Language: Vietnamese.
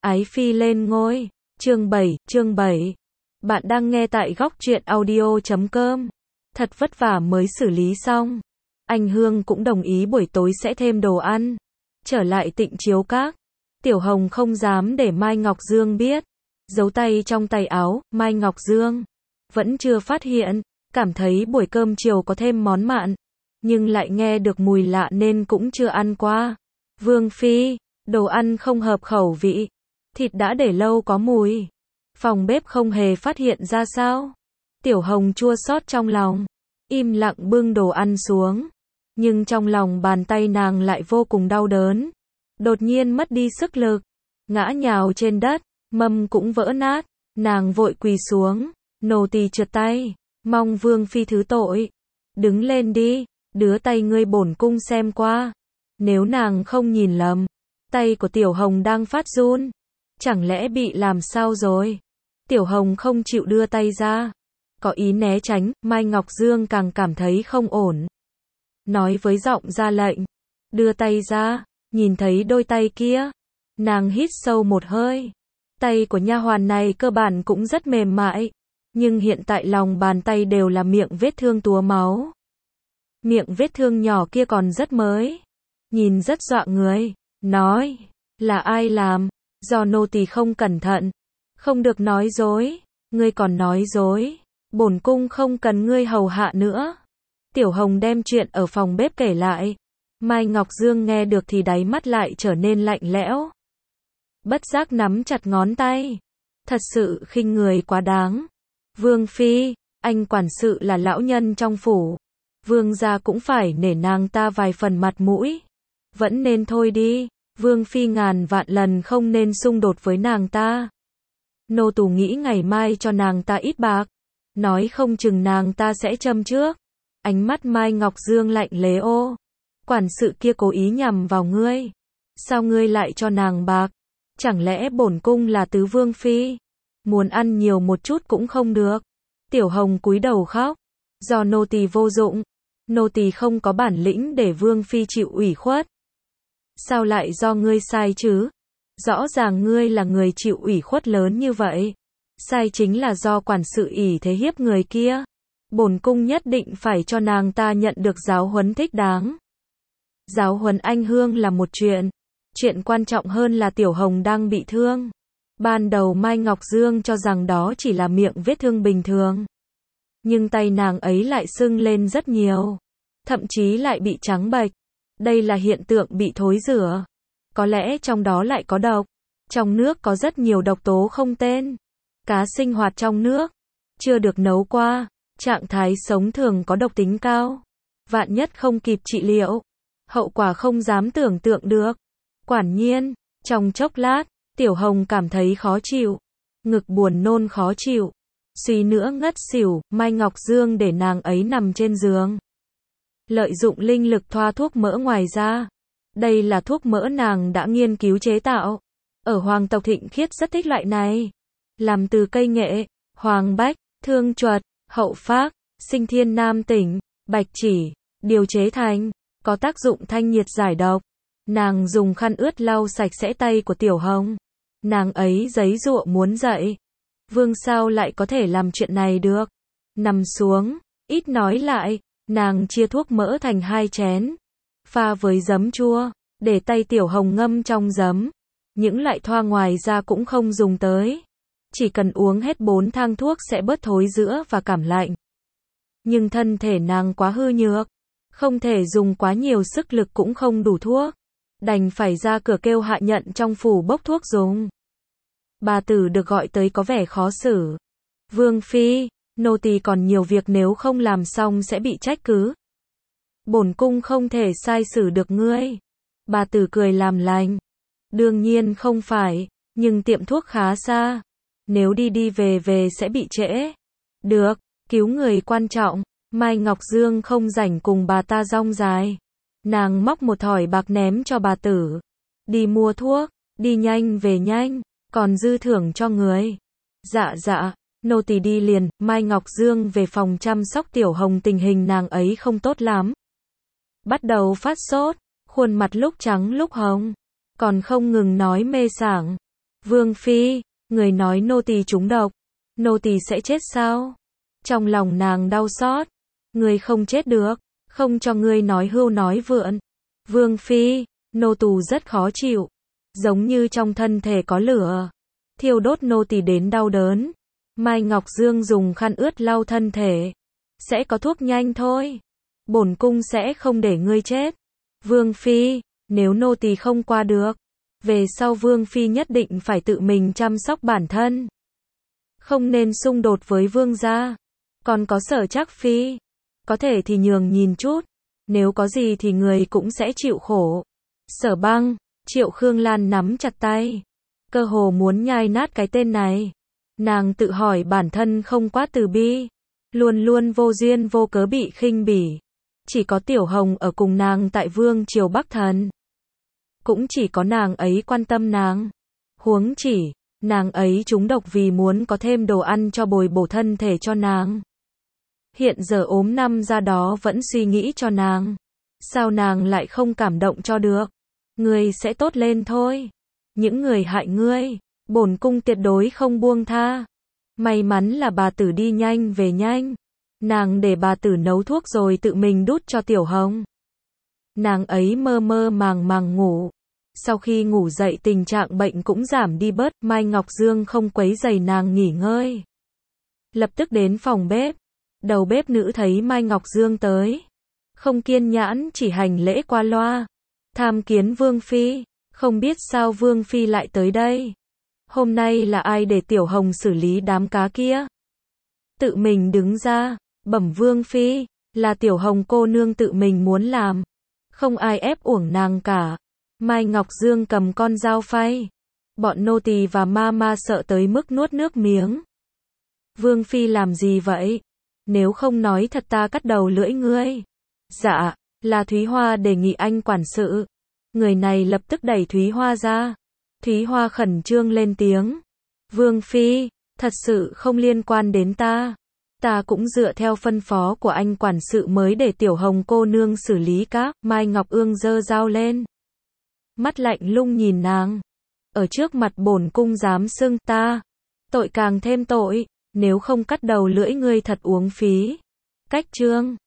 Ái phi lên ngôi. Chương 7. Bạn đang nghe tại góc truyện audio.com. Thật vất vả mới xử lý xong. Anh Hương cũng đồng ý buổi tối sẽ thêm đồ ăn. Trở lại Tịnh Chiếu Các. Tiểu Hồng không dám để Mai Ngọc Dương biết. Giấu tay trong tay áo, Mai Ngọc Dương vẫn chưa phát hiện, cảm thấy buổi cơm chiều có thêm món mặn, nhưng lại nghe được mùi lạ nên cũng chưa ăn qua. Vương phi, đồ ăn không hợp khẩu vị, thịt đã để lâu có mùi. Phòng bếp không hề phát hiện ra sao? Tiểu Hồng chua xót trong lòng, im lặng bưng đồ ăn xuống, nhưng trong lòng bàn tay nàng lại vô cùng đau đớn. Đột nhiên mất đi sức lực, ngã nhào trên đất, mâm cũng vỡ nát, nàng vội quỳ xuống, nô tỳ trượt tay, mong Vương phi thứ tội. Đứng lên đi, đứa tay ngươi bổn cung xem qua. Nếu nàng không nhìn lầm, tay của Tiểu Hồng đang phát run. Chẳng lẽ bị làm sao rồi? Tiểu Hồng không chịu đưa tay ra, có ý né tránh. Mai Ngọc Dương càng cảm thấy không ổn, nói với giọng ra lệnh, đưa tay ra. Nhìn thấy đôi tay kia, nàng hít sâu một hơi. Tay của nha hoàn này cơ bản cũng rất mềm mại, nhưng hiện tại lòng bàn tay đều là miệng vết thương túa máu. Miệng vết thương nhỏ kia còn rất mới, nhìn rất dọa người. Nói, là ai làm? Do nô tỳ không cẩn thận. Không được nói dối, ngươi còn nói dối, bổn cung không cần ngươi hầu hạ nữa. Tiểu Hồng đem chuyện ở phòng bếp kể lại. Mai Ngọc Dương nghe được thì đáy mắt lại trở nên lạnh lẽo, bất giác nắm chặt ngón tay. Thật sự khinh người quá đáng. Vương phi, anh quản sự là lão nhân trong phủ, vương gia cũng phải nể nàng ta vài phần mặt mũi. Vẫn nên thôi đi, Vương phi ngàn vạn lần không nên xung đột với nàng ta. Nô tỳ nghĩ ngày mai cho nàng ta ít bạc, nói không chừng nàng ta sẽ châm trước. Ánh mắt Mai Ngọc Dương lạnh lẽo. Quản sự kia cố ý nhằm vào ngươi, sao ngươi lại cho nàng bạc? Chẳng lẽ bổn cung là tứ vương phi, muốn ăn nhiều một chút cũng không được? Tiểu Hồng cúi đầu khóc, do nô tỳ vô dụng, nô tỳ không có bản lĩnh để vương phi chịu ủy khuất. Sao lại do ngươi sai chứ? Rõ ràng ngươi là người chịu ủy khuất lớn như vậy. Sai chính là do quản sự ỷ thế hiếp người kia. Bổn cung nhất định phải cho nàng ta nhận được giáo huấn thích đáng. Giáo huấn anh Hương là một chuyện, chuyện quan trọng hơn là Tiểu Hồng đang bị thương. Ban đầu Mai Ngọc Dương cho rằng đó chỉ là miệng vết thương bình thường, nhưng tay nàng ấy lại sưng lên rất nhiều, thậm chí lại bị trắng bệch. Đây là hiện tượng bị thối rữa. Có lẽ trong đó lại có độc. Trong nước có rất nhiều độc tố không tên. Cá sinh hoạt trong nước, chưa được nấu qua, trạng thái sống thường có độc tính cao. Vạn nhất không kịp trị liệu, hậu quả không dám tưởng tượng được. Quả nhiên, trong chốc lát, Tiểu Hồng cảm thấy khó chịu, ngực buồn nôn khó chịu, suy nữa ngất xỉu. Mai Ngọc Dương để nàng ấy nằm trên giường, lợi dụng linh lực thoa thuốc mỡ ngoài ra. Đây là thuốc mỡ nàng đã nghiên cứu chế tạo. Ở hoàng tộc Thịnh Khiết rất thích loại này. Làm từ cây nghệ, hoàng bách, thương chuột, hậu phác, sinh thiên nam tỉnh, bạch chỉ, điều chế thành, có tác dụng thanh nhiệt giải độc. Nàng dùng khăn ướt lau sạch sẽ tay của Tiểu Hồng. Nàng ấy giãy giụa muốn dậy. Vương sao lại có thể làm chuyện này được? Nằm xuống, ít nói lại. Nàng chia thuốc mỡ thành 2 chén, pha với giấm chua, để tay Tiểu Hồng ngâm trong giấm. Những loại thoa ngoài ra cũng không dùng tới. Chỉ cần uống hết 4 thang thuốc sẽ bớt thối rữa và cảm lạnh. Nhưng thân thể nàng quá hư nhược, không thể dùng quá nhiều sức lực cũng không đủ thuốc. Đành phải ra cửa kêu hạ nhận trong phủ bốc thuốc dùng. Bà tử được gọi tới có vẻ khó xử. Vương phi, nô tỳ còn nhiều việc, nếu không làm xong sẽ bị trách cứ. Bổn cung không thể sai xử được ngươi. Bà tử cười làm lành. Đương nhiên không phải, nhưng tiệm thuốc khá xa. Nếu đi đi về về sẽ bị trễ. Được, cứu người quan trọng. Mai Ngọc Dương không rảnh cùng bà ta rong dài. Nàng móc một thỏi bạc ném cho bà tử. Đi mua thuốc, đi nhanh về nhanh, còn dư thưởng cho người. Dạ dạ. Nô tỳ đi liền. Mai Ngọc Dương về phòng chăm sóc Tiểu Hồng. Tình hình nàng ấy không tốt lắm, bắt đầu phát sốt, khuôn mặt lúc trắng lúc hồng, còn không ngừng nói mê sảng. Vương phi, người nói nô tỳ trúng độc, nô tỳ sẽ chết sao? Trong lòng nàng đau xót, người không chết được, không cho ngươi nói hưu nói vượn. Vương phi, nô tỳ rất khó chịu, giống như trong thân thể có lửa, thiêu đốt nô tỳ đến đau đớn. Mai Ngọc Dương dùng khăn ướt lau thân thể. Sẽ có thuốc nhanh thôi. Bổn cung sẽ không để ngươi chết. Vương phi, nếu nô tỳ không qua được, về sau Vương phi nhất định phải tự mình chăm sóc bản thân. Không nên xung đột với Vương gia. Còn có Sở Trác phi, có thể thì nhường nhìn chút, nếu có gì thì người cũng sẽ chịu khổ. Sở Băng, Triệu Khương Lan nắm chặt tay, cơ hồ muốn nhai nát cái tên này. Nàng tự hỏi bản thân không quá từ bi, luôn luôn vô duyên vô cớ bị khinh bỉ. Chỉ có Tiểu Hồng ở cùng nàng tại Vương triều Bắc Thần. Cũng chỉ có nàng ấy quan tâm nàng. Huống chỉ, nàng ấy trúng độc vì muốn có thêm đồ ăn cho bồi bổ thân thể cho nàng. Hiện giờ ốm năm ra đó vẫn suy nghĩ cho nàng. Sao nàng lại không cảm động cho được? Ngươi sẽ tốt lên thôi. Những người hại ngươi, bổn cung tuyệt đối không buông tha. May mắn là bà tử đi nhanh về nhanh. Nàng để bà tử nấu thuốc rồi tự mình đút cho Tiểu Hồng. Nàng ấy mơ mơ màng màng ngủ. Sau khi ngủ dậy tình trạng bệnh cũng giảm đi bớt. Mai Ngọc Dương không quấy rầy nàng nghỉ ngơi. Lập tức đến phòng bếp. Đầu bếp nữ thấy Mai Ngọc Dương tới, không kiên nhẫn chỉ hành lễ qua loa. Tham kiến Vương phi, không biết sao Vương phi lại tới đây. Hôm nay là ai để Tiểu Hồng xử lý đám cá kia? Tự mình đứng ra, bẩm Vương phi, là Tiểu Hồng cô nương tự mình muốn làm. Không ai ép uổng nàng cả. Mai Ngọc Dương cầm con dao phay. Bọn nô tỳ và ma sợ tới mức nuốt nước miếng. Vương phi làm gì vậy? Nếu không nói thật ta cắt đầu lưỡi ngươi. Dạ, là Thúy Hoa đề nghị anh quản sự. Người này lập tức đẩy Thúy Hoa ra. Thúy Hoa khẩn trương lên tiếng. Vương phi, thật sự không liên quan đến ta. Ta cũng dựa theo phân phó của anh quản sự mới để Tiểu Hồng cô nương xử lý các. Mai Ngọc Ương giơ dao lên. Mắt lạnh lùng nhìn nàng. Ở trước mặt bổn cung dám xưng ta. Tội càng thêm tội. Nếu không cắt đầu lưỡi ngươi thật uống phí. Cách chương